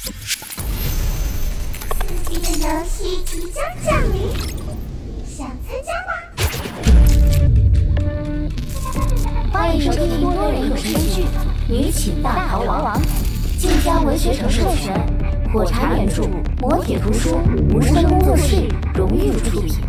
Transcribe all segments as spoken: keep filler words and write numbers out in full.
刺激的游戏即将降临，想参加吗？ 欢迎收听多人有声剧《女寝大逃亡》，晋江文学城授权，火柴原著，磨铁图书，无声工作室荣誉出品。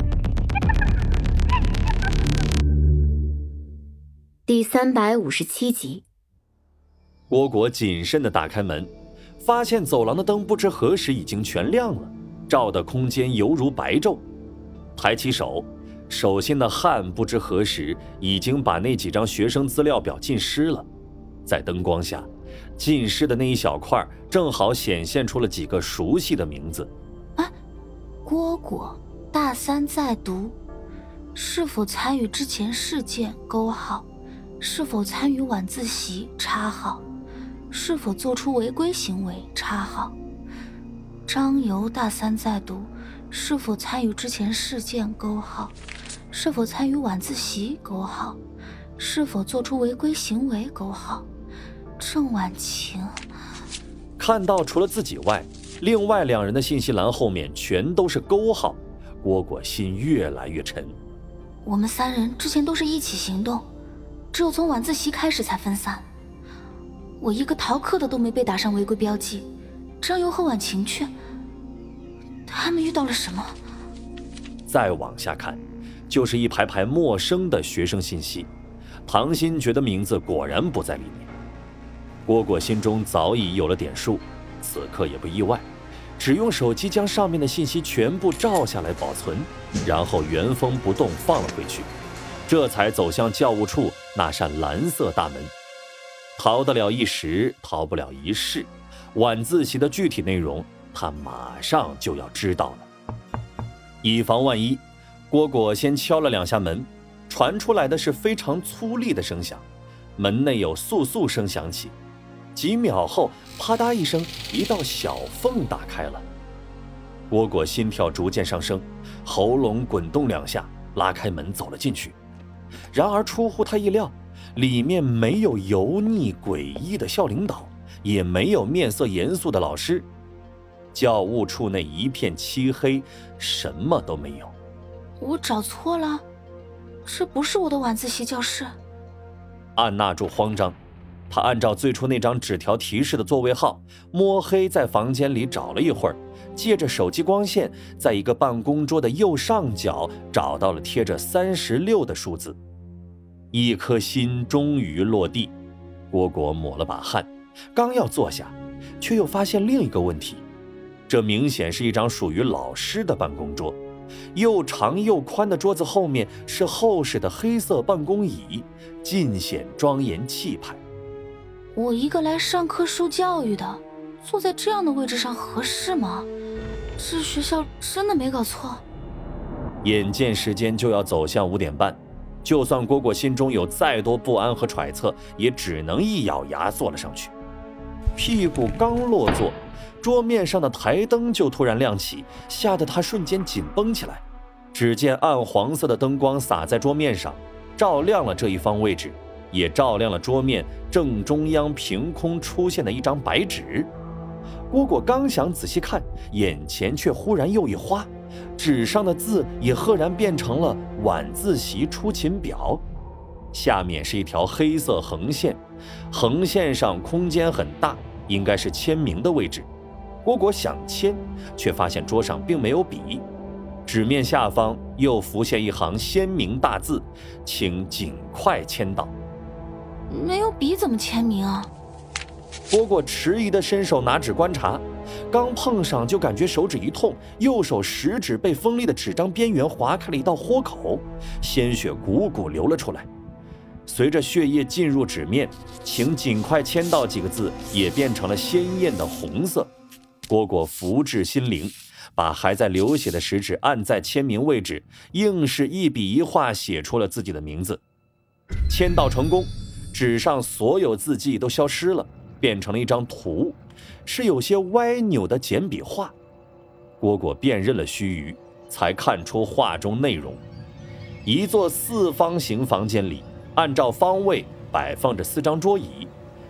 第三百五十七集。 蝈蝈谨慎地打开门，发现走廊的灯不知何时已经全亮了，照的空间犹如白昼。抬起手，手心的汗不知何时已经把那几张学生资料表浸湿了。在灯光下，浸湿的那一小块正好显现出了几个熟悉的名字。 啊，蝈蝈，大三在读，是否参与之前事件勾号，是否参与晚自习插号，是否做出违规行为插号。张游，大三在读，是否参与之前事件勾号，是否参与晚自习勾号，是否做出违规行为勾号。郑婉晴， 看到除了自己外，另外两人的信息栏后面全都是勾号，蝈蝈心越来越沉。 我们三人之前都是一起行动，只有从晚自习开始才分散。我一个逃课的都没被打上违规标记，张游和婉晴却，他们遇到了什么？ 再往下看，就是一排排陌生的学生信息，唐新觉的名字果然不在里面。蝈蝈心中早已有了点数，此刻也不意外，只用手机将上面的信息全部照下来保存，然后原封不动放了回去，这才走向教务处那扇蓝色大门。逃得了一时，逃不了一世，晚自习的具体内容他马上就要知道了。以防万一，蝈蝈先敲了两下门，传出来的是非常粗粝的声响，门内有簌簌声响起，几秒后，啪嗒一声，一道小缝打开了。蝈蝈心跳逐渐上升，喉咙滚动两下，拉开门走了进去。然而出乎他意料，里面没有油腻诡异的校领导，也没有面色严肃的老师。教务处内一片漆黑，什么都没有。 我找错了，这不是我的晚自习教室。 按捺住慌张，他按照最初那张纸条提示的座位号，摸黑在房间里找了一会儿，借着手机光线，在一个办公桌的右上角找到了贴着三十六的数字。一颗心终于落地，蝈蝈抹了把汗，刚要坐下，却又发现另一个问题，这明显是一张属于老师的办公桌，又长又宽的桌子后面是厚实的黑色办公椅，尽显庄严气派。 我一个来上课受教育的，坐在这样的位置上合适吗？这学校真的没搞错。 眼见时间就要走向五点半，就算蝈蝈心中有再多不安和揣测，也只能一咬牙坐了上去。屁股刚落座，桌面上的台灯就突然亮起，吓得他瞬间紧绷起来。只见暗黄色的灯光洒在桌面上，照亮了这一方位置，也照亮了桌面正中央凭空出现的一张白纸。蝈蝈刚想仔细看，眼前却忽然又一花，纸上的字也赫然变成了晚自习出勤表，下面是一条黑色横线，横线上空间很大，应该是签名的位置。蝈蝈想签，却发现桌上并没有笔，纸面下方又浮现一行鲜明大字，请尽快签到。 没有笔怎么签名啊？ 蝈蝈迟疑地伸手拿纸观察，刚碰上就感觉手指一痛，右手食指被锋利的纸张边缘划开了一道豁口，鲜血汩汩流了出来。随着血液进入纸面，请尽快签到几个字也变成了鲜艳的红色。蝈蝈福至心灵，把还在流血的食指按在签名位置，硬是一笔一画写出了自己的名字。签到成功，纸上所有字迹都消失了，变成了一张图，是有些歪扭的简笔画。蝈蝈辨认了须臾，才看出画中内容。一座四方形房间里，按照方位摆放着四张桌椅，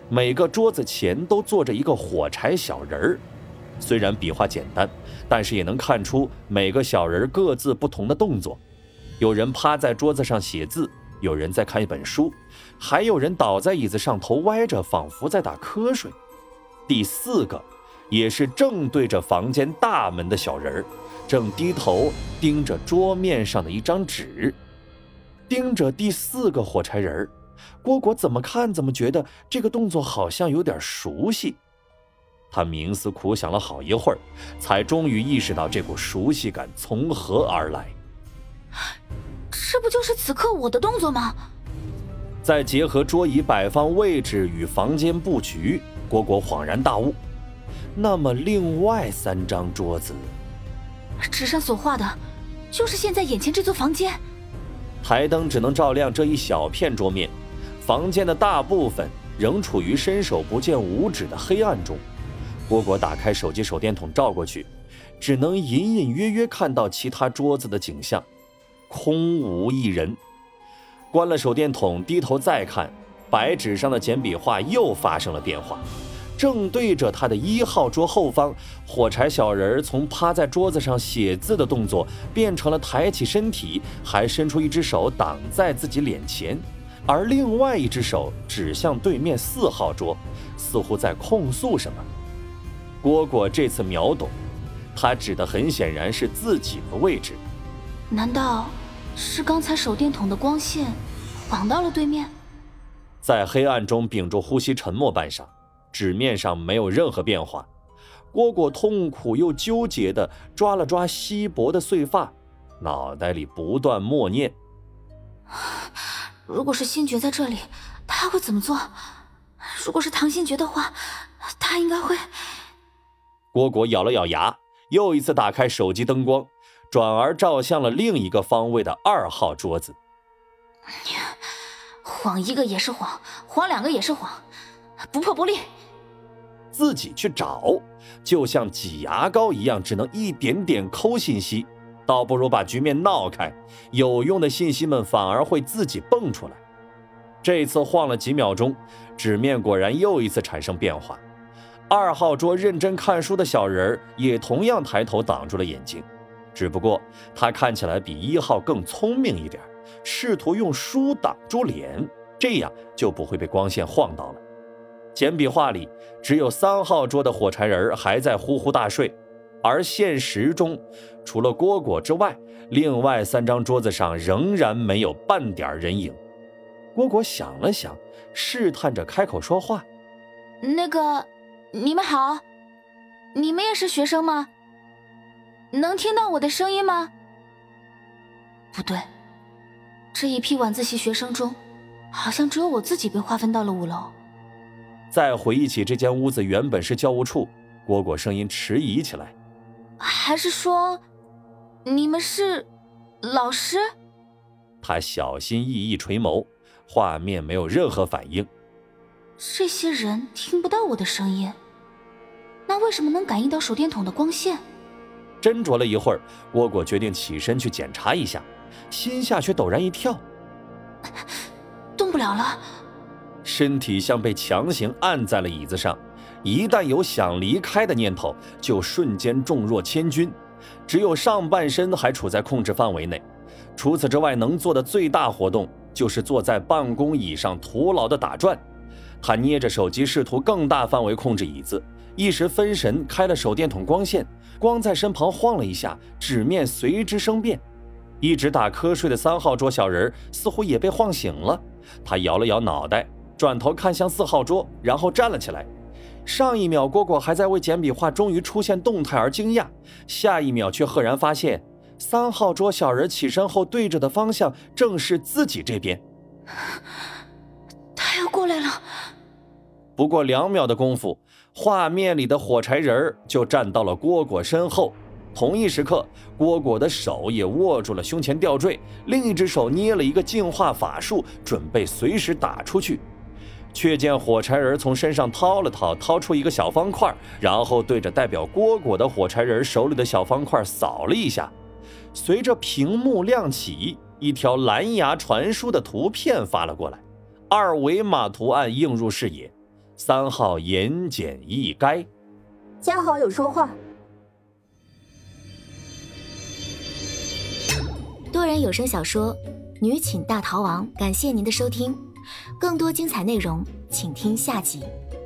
每个桌子前都坐着一个火柴小人儿。虽然笔画简单，但是也能看出每个小人各自不同的动作。有人趴在桌子上写字，有人在看一本书，还有人倒在椅子上头歪着，仿佛在打瞌睡。第四个也是正对着房间大门的小人儿，正低头盯着桌面上的一张纸。盯着第四个火柴人儿，蝈蝈怎么看怎么觉得这个动作好像有点熟悉。他冥思苦想了好一会儿，才终于意识到这股熟悉感从何而来。 这不就是此刻我的动作吗？ 再结合桌椅摆放位置与房间布局，蝈蝈恍然大悟。那么另外三张桌子， 纸上所画的就是现在眼前这座房间。 台灯只能照亮这一小片桌面，房间的大部分仍处于伸手不见五指的黑暗中。蝈蝈打开手机手电筒照过去，只能隐隐约约看到其他桌子的景象，空无一人。关了手电筒，低头再看，白纸上的简笔画又发生了变化。正对着他的一号桌后方，火柴小人从趴在桌子上写字的动作变成了抬起身体，还伸出一只手挡在自己脸前，而另外一只手指向对面四号桌，似乎在控诉什么。蝈蝈这次秒懂，他指的很显然是自己的位置。 难道是刚才手电筒的光线晃到了对面？ 在黑暗中屏住呼吸，沉默半晌，纸面上没有任何变化。蝈蝈痛苦又纠结地抓了抓稀薄的碎发，脑袋里不断默念： 如果是星爵在这里，他会怎么做？如果是唐星爵的话，他应该会…… 蝈蝈咬了咬牙，又一次打开手机灯光，转而照向了另一个方位的二号桌子。 晃一个也是晃，晃两个也是晃，不破不立。 自己去找，就像挤牙膏一样，只能一点点抠信息，倒不如把局面闹开，有用的信息们反而会自己蹦出来。这次晃了几秒钟，纸面果然又一次产生变化。二号桌认真看书的小人也同样抬头挡住了眼睛，只不过他看起来比一号更聪明一点，试图用书挡住脸，这样就不会被光线晃到了。简笔画里只有三号桌的火柴人还在呼呼大睡，而现实中除了蝈蝈之外，另外三张桌子上仍然没有半点人影。蝈蝈想了想，试探着开口说话： 那个，你们好，你们也是学生吗？能听到我的声音吗？不对，这一批晚自习学生中，好像只有我自己被划分到了五楼。 再回忆起这间屋子原本是教务处，蝈蝈声音迟疑起来： 还是说你们是老师？ 他小心翼翼垂眸，画面没有任何反应。 这些人听不到我的声音，那为什么能感应到手电筒的光线？ 斟酌了一会儿，蝈蝈决定起身去检查一下，心下却陡然一跳， 动不了了。 身体像被强行按在了椅子上，一旦有想离开的念头，就瞬间重若千钧。只有上半身还处在控制范围内，除此之外能做的最大活动就是坐在办公椅上徒劳的打转。他捏着手机试图更大范围控制椅子，一时分神开了手电筒光线，光在身旁晃了一下，纸面随之生变。一直打瞌睡的三号桌小人似乎也被晃醒了，他摇了摇脑袋，转头看向四号桌，然后站了起来。上一秒蝈蝈还在为简笔画终于出现动态而惊讶，下一秒却赫然发现三号桌小人起身后对着的方向正是自己这边。 他要过来了。 不过两秒的功夫，画面里的火柴人就站到了蝈蝈身后。同一时刻，蝈蝈的手也握住了胸前吊坠，另一只手捏了一个净化法术，准备随时打出去。却见火柴人从身上掏了掏，掏出一个小方块，然后对着代表蝈蝈的火柴人手里的小方块扫了一下，随着屏幕亮起，一条蓝牙传输的图片发了过来，二维码图案映入视野。 三号言简意赅。 家豪有说话。 多人有声小说《女寝大逃亡》，感谢您的收听，更多精彩内容请听下集。